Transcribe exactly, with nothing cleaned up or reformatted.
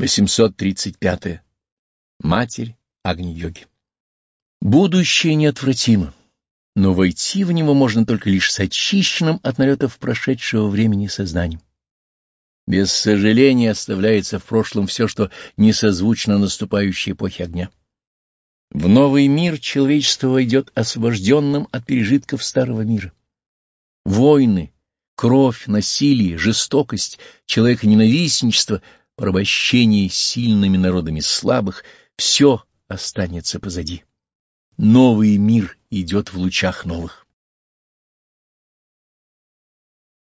восемьсот тридцать пятое. Матерь Агни-йоги. Будущее неотвратимо, но войти в него можно только лишь с очищенным от налетов прошедшего времени сознанием. Без сожаления оставляется в прошлом все, что не созвучно наступающей эпохе огня. В новый мир человечество войдет освобожденным от пережитков старого мира. Войны, кровь, насилие, жестокость, человеконенавистничество, порабощение сильными народами слабых — все останется позади. Новый мир идет в лучах новых.